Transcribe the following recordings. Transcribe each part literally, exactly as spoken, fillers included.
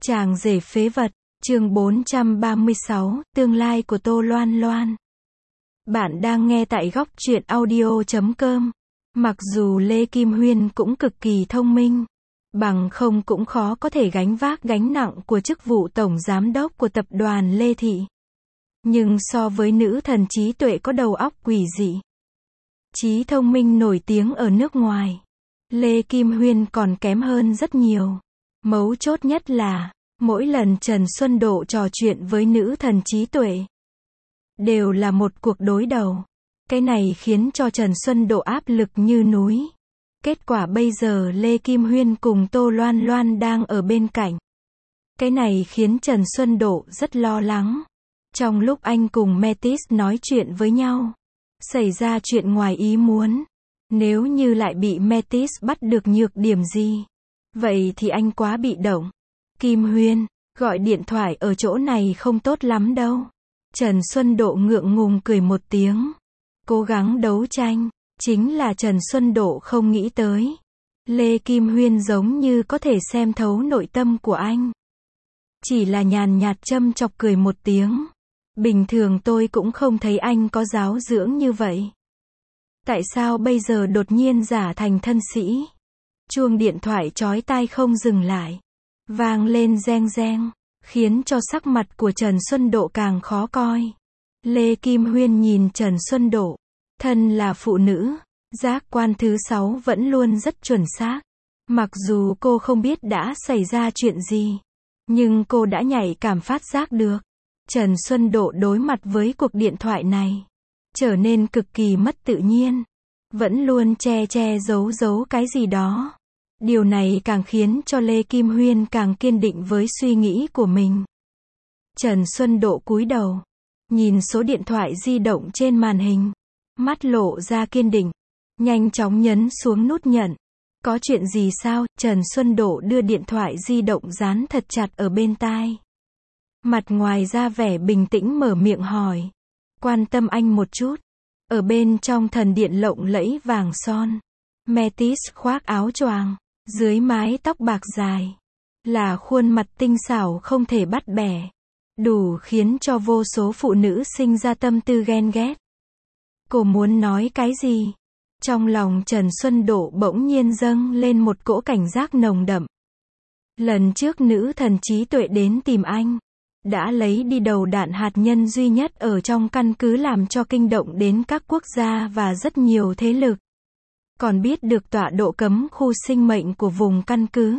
Chàng rể phế vật, chương bốn trăm ba mươi sáu, tương lai của Tô Loan Loan. Bạn đang nghe tại góc truyện audio chấm com. Mặc dù Lê Kim Huyên cũng cực kỳ thông minh, bằng không cũng khó có thể gánh vác gánh nặng của chức vụ tổng giám đốc của tập đoàn Lê Thị. Nhưng so với nữ thần trí tuệ có đầu óc quỷ dị, trí thông minh nổi tiếng ở nước ngoài, Lê Kim Huyên còn kém hơn rất nhiều. Mấu chốt nhất là, mỗi lần Trần Xuân Độ trò chuyện với nữ thần trí tuệ, đều là một cuộc đối đầu. Cái này khiến cho Trần Xuân Độ áp lực như núi. Kết quả bây giờ Lê Kim Huyên cùng Tô Loan Loan đang ở bên cạnh. Cái này khiến Trần Xuân Độ rất lo lắng. Trong lúc anh cùng Metis nói chuyện với nhau, xảy ra chuyện ngoài ý muốn. Nếu như lại bị Metis bắt được nhược điểm gì, vậy thì anh quá bị động. Kim Huyên, gọi điện thoại ở chỗ này không tốt lắm đâu. Trần Xuân Độ ngượng ngùng cười một tiếng. Cố gắng đấu tranh. Chính là Trần Xuân Độ không nghĩ tới, Lê Kim Huyên giống như có thể xem thấu nội tâm của anh. Chỉ là nhàn nhạt châm chọc cười một tiếng. Bình thường tôi cũng không thấy anh có giáo dưỡng như vậy. Tại sao bây giờ đột nhiên giả thành thân sĩ? Chuông điện thoại chói tai không dừng lại, vang lên reng reng, khiến cho sắc mặt của Trần Xuân Độ càng khó coi. Lê Kim Huyên nhìn Trần Xuân Độ, thân là phụ nữ, giác quan thứ sáu vẫn luôn rất chuẩn xác. Mặc dù cô không biết đã xảy ra chuyện gì, nhưng cô đã nhạy cảm phát giác được. Trần Xuân Độ đối mặt với cuộc điện thoại này, trở nên cực kỳ mất tự nhiên, vẫn luôn che che giấu giấu cái gì đó. Điều này càng khiến cho Lê Kim Huyên càng kiên định với suy nghĩ của mình. Trần Xuân Độ cúi đầu, nhìn số điện thoại di động trên màn hình, mắt lộ ra kiên định, nhanh chóng nhấn xuống nút nhận. Có chuyện gì sao? Trần Xuân Độ đưa điện thoại di động dán thật chặt ở bên tai. Mặt ngoài ra vẻ bình tĩnh mở miệng hỏi. Quan tâm anh một chút. Ở bên trong thần điện lộng lẫy vàng son, Metis khoác áo choàng, dưới mái tóc bạc dài, là khuôn mặt tinh xảo không thể bắt bẻ, đủ khiến cho vô số phụ nữ sinh ra tâm tư ghen ghét. Cô muốn nói cái gì? Trong lòng Trần Xuân Độ bỗng nhiên dâng lên một cỗ cảnh giác nồng đậm. Lần trước nữ thần trí tuệ đến tìm anh, đã lấy đi đầu đạn hạt nhân duy nhất ở trong căn cứ làm cho kinh động đến các quốc gia và rất nhiều thế lực. Còn biết được tọa độ cấm khu sinh mệnh của vùng căn cứ.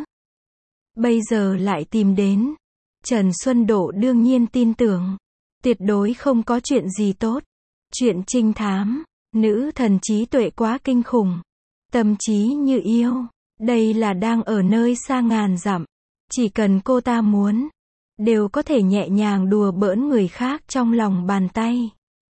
Bây giờ lại tìm đến. Trần Xuân Độ đương nhiên tin tưởng, tuyệt đối không có chuyện gì tốt. Chuyện trinh thám, nữ thần trí tuệ quá kinh khủng, tâm trí như yêu, đây là đang ở nơi xa ngàn dặm, chỉ cần cô ta muốn, đều có thể nhẹ nhàng đùa bỡn người khác trong lòng bàn tay.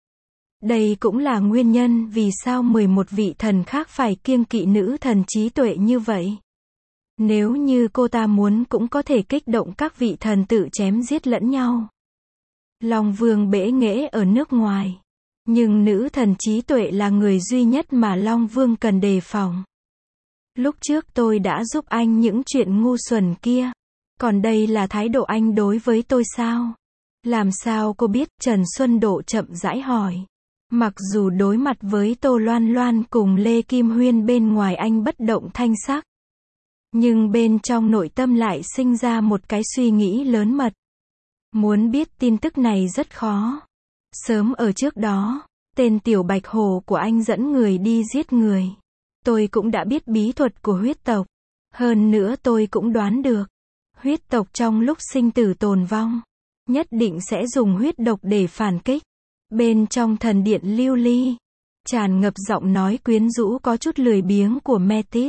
Đây cũng là nguyên nhân vì sao mười một vị thần khác phải kiêng kỵ nữ thần trí tuệ như vậy. Nếu như cô ta muốn cũng có thể kích động các vị thần tự chém giết lẫn nhau. Long Vương bẽ nghễ ở nước ngoài, nhưng nữ thần trí tuệ là người duy nhất mà Long Vương cần đề phòng. Lúc trước tôi đã giúp anh những chuyện ngu xuẩn kia, còn đây là thái độ anh đối với tôi sao? Làm sao cô biết? Trần Xuân Độ chậm rãi hỏi. Mặc dù đối mặt với Tô Loan Loan cùng Lê Kim Huyên bên ngoài anh bất động thanh sắc, nhưng bên trong nội tâm lại sinh ra một cái suy nghĩ lớn mật. Muốn biết tin tức này rất khó. Sớm ở trước đó, tên tiểu bạch hồ của anh dẫn người đi giết người. Tôi cũng đã biết bí thuật của huyết tộc. Hơn nữa tôi cũng đoán được, huyết tộc trong lúc sinh tử tồn vong, nhất định sẽ dùng huyết độc để phản kích. Bên trong thần điện lưu ly, tràn ngập giọng nói quyến rũ có chút lười biếng của Metis.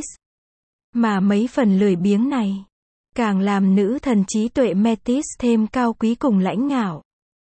Mà mấy phần lười biếng này, càng làm nữ thần trí tuệ Metis thêm cao quý cùng lãnh ngạo.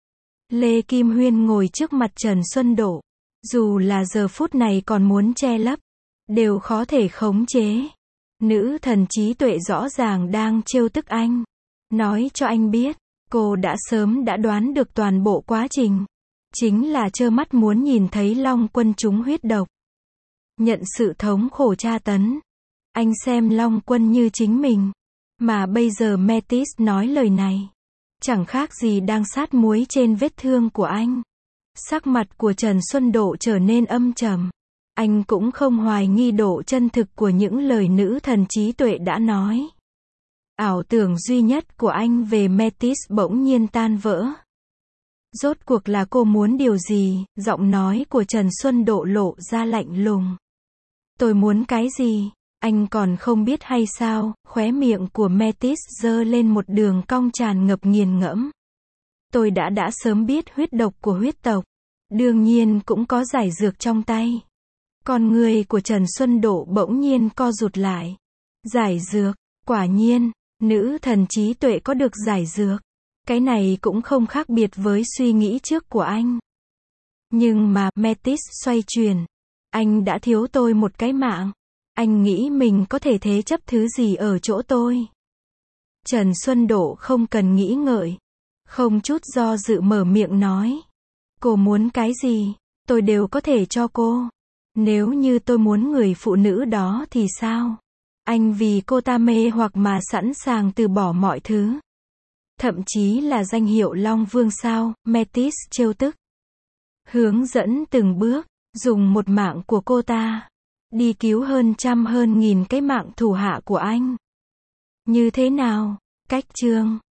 Lê Kim Huyên ngồi trước mặt Trần Xuân Độ, dù là giờ phút này còn muốn che lấp, đều khó thể khống chế. Nữ thần trí tuệ rõ ràng đang trêu tức anh, nói cho anh biết, cô đã sớm đã đoán được toàn bộ quá trình, chính là trơ mắt muốn nhìn thấy Long Quân trúng huyết độc, nhận sự thống khổ tra tấn. Anh xem Long Quân như chính mình, Mà bây giờ Metis nói lời này. Chẳng khác gì đang sát muối trên vết thương của anh. Sắc mặt của Trần Xuân Độ trở nên âm trầm. Anh cũng không hoài nghi độ chân thực của những lời nữ thần trí tuệ đã nói. Ảo tưởng duy nhất của anh về Metis bỗng nhiên tan vỡ. Rốt cuộc là cô muốn điều gì? Giọng nói của Trần Xuân Độ lộ ra lạnh lùng. Tôi muốn cái gì? Anh còn không biết hay sao? Khóe miệng của Metis giơ lên một đường cong tràn ngập nghiền ngẫm. Tôi đã đã sớm biết huyết độc của huyết tộc. Đương nhiên cũng có giải dược trong tay. Con người của Trần Xuân Độ bỗng nhiên co rụt lại. Giải dược, quả nhiên, nữ thần trí tuệ có được giải dược. Cái này cũng không khác biệt với suy nghĩ trước của anh. Nhưng mà, Metis xoay chuyển. Anh đã thiếu tôi một cái mạng. Anh nghĩ mình có thể thế chấp thứ gì ở chỗ tôi. Trần Xuân Độ không cần nghĩ ngợi. Không chút do dự mở miệng nói. Cô muốn cái gì, tôi đều có thể cho cô. Nếu như tôi muốn người phụ nữ đó thì sao? Anh vì cô ta mê hoặc mà sẵn sàng từ bỏ mọi thứ. Thậm chí là danh hiệu Long Vương sao? Metis trêu tức. Hướng dẫn từng bước, dùng một mạng của cô ta. Đi cứu hơn trăm hơn nghìn cái mạng thủ hạ của anh. Như thế nào? Cách chương